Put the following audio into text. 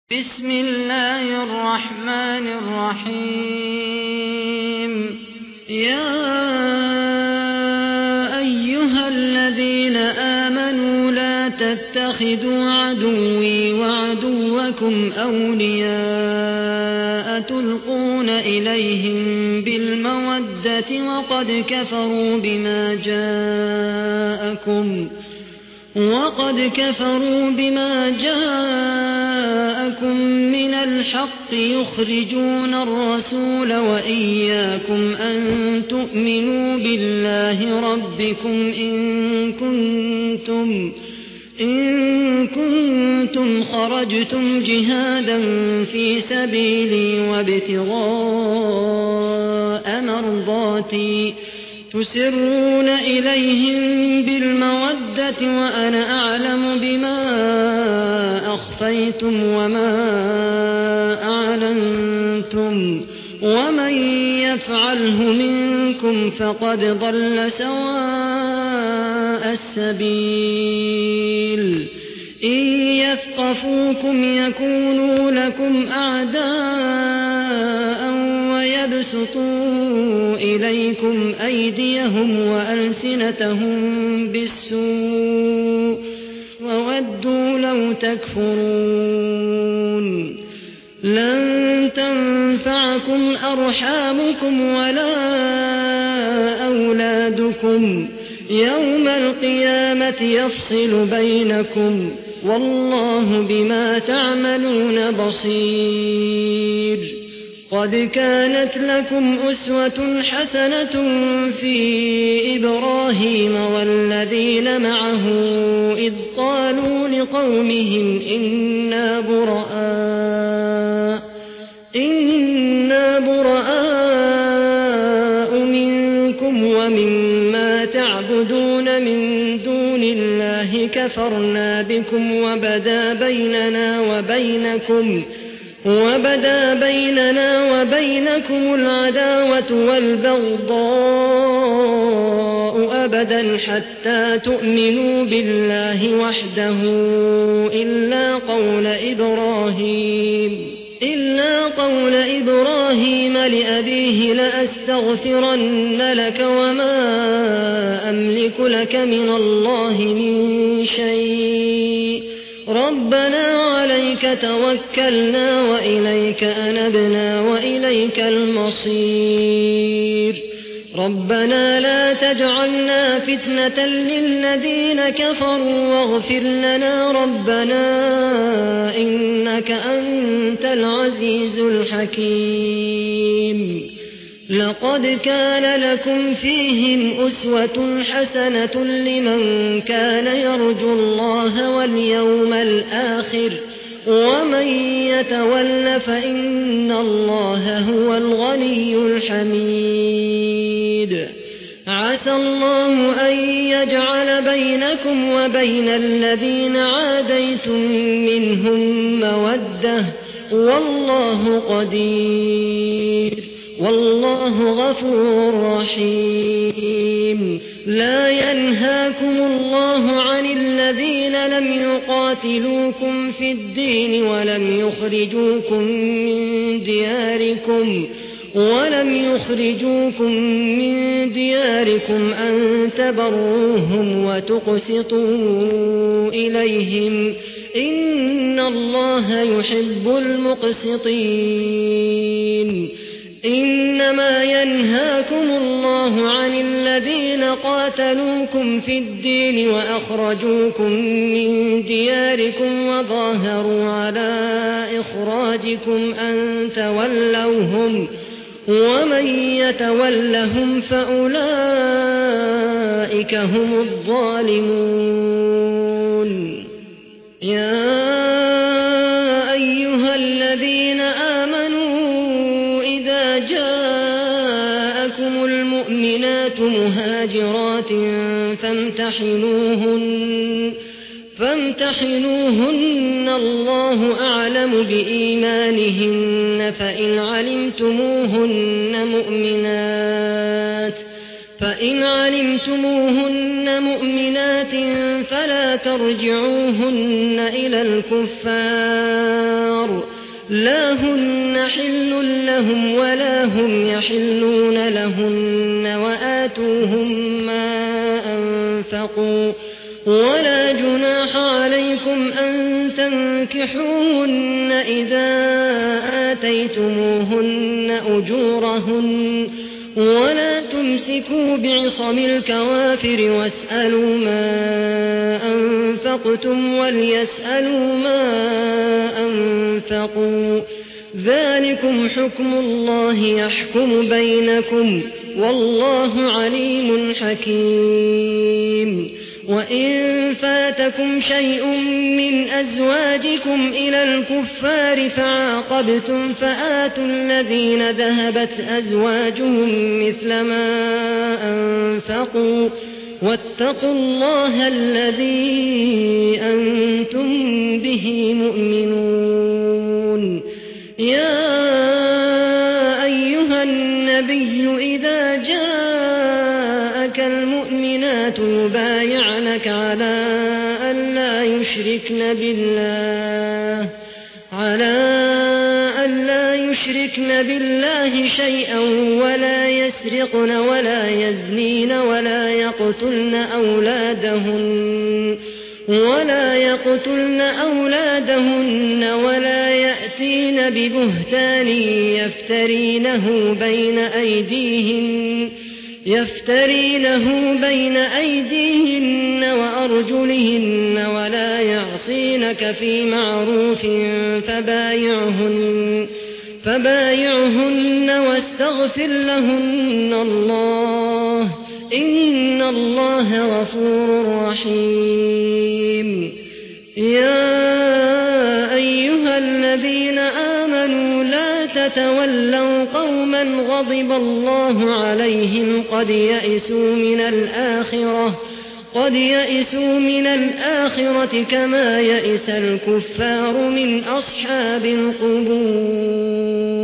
بسم الله الرحمن الرحيم يا أيها الذين آمنوا لا تتخذوا عدوي وعدوكم أولياء تلقون إليهم بالمودة وقد كفروا بما جاءكم من الحق يخرجون الرسول وإياكم أن تؤمنوا بالله ربكم إن كنتم خرجتم جهادا في سبيلي وابتغاء مرضاتي تسرون إليهم بالمودة وأنا أعلم بما أخفيتم وما أعلنتم ومن يفعله منكم فقد ضل سواء السبيل إن يثقفوكم يكونوا لكم أعداء ويبسطوا إليكم أيديهم وألسنتهم بالسوء وودوا لو تكفرون لن تنفعكم أرحامكم ولا أولادكم يوم القيامة يفصل بينكم والله بما تعملون بصير قد كانت لكم أسوة حسنة في إبراهيم والذين معه إذ قالوا لقومهم إنا براء منكم ومما تعبدون من دون الله كفرنا بكم وبدا بيننا وبينكم العداوة والبغضاء أبدا حتى تؤمنوا بالله وحده إلا قول إبراهيم لأبيه لأستغفرن لك وما أملك لك من الله من شيء ربنا عليك توكلنا وإليك أنبنا وإليك المصير ربنا لا تجعلنا فتنة للذين كفروا واغفر لنا ربنا إنك أنت العزيز الحكيم لقد كان لكم فيهم أسوة حسنة لمن كان يرجو الله واليوم الآخر ومن يتول فإن الله هو الغني الحميد عسى الله أن يجعل بينكم وبين الذين عاديتم منهم مودة والله قدير والله غفور رحيم لا ينهاكم الله عن الذين لم يقاتلوكم في الدين ولم يخرجوكم من دياركم أن تبروهم وتقسطوا إليهم إن الله يحب المقسطين إنما ينهاكم الله عن الذين قاتلوكم في الدين وأخرجوكم من دياركم وظاهروا على إخراجكم أن تولوهم ومن يتولهم فأولئك هم الظالمون يا أيها الذين آمنوا إذا جاءكم المؤمنات مهاجرات فامتحنوهن الله أعلم بإيمانهن فإن علمتموهن مؤمنات فلا ترجعوهن إلى الكفار لا هن حل لهم ولا هم يحلون لهن وآتوهم ما أنفقوا ولا جناح عليكم أن تنكحوهن إذا آتيتموهن أجورهن ولا تمسكوا بعصم الكوافر واسألوا ما أنفقتم وليسألوا ما أنفقوا ذلكم حكم الله يحكم بينكم والله عليم حكيم وإن فاتكم شيء من أزواجكم إلى الكفار فعاقبتم فآتوا الذين ذهبت أزواجهم مثل ما أنفقوا واتقوا الله الذي أنتم به مؤمنون يا أيها النبي إذا جاءك المؤمنات يبايعنك على أن لا يشركن بالله شيئا ولا يسرقن ولا يزنين ولا يقتلن أولادهن ولا يأتين ببهتان يفترينه بين أيديهن وأرجلهن ولا يعصينك في معروف فبايعهن واستغفر لهن الله إن الله غفور رحيم يا أيها الذين آمنوا لا تتولوا قوما غضب الله عليهم قد يئسوا من الآخرة كما يئس الكفار من أصحاب القبور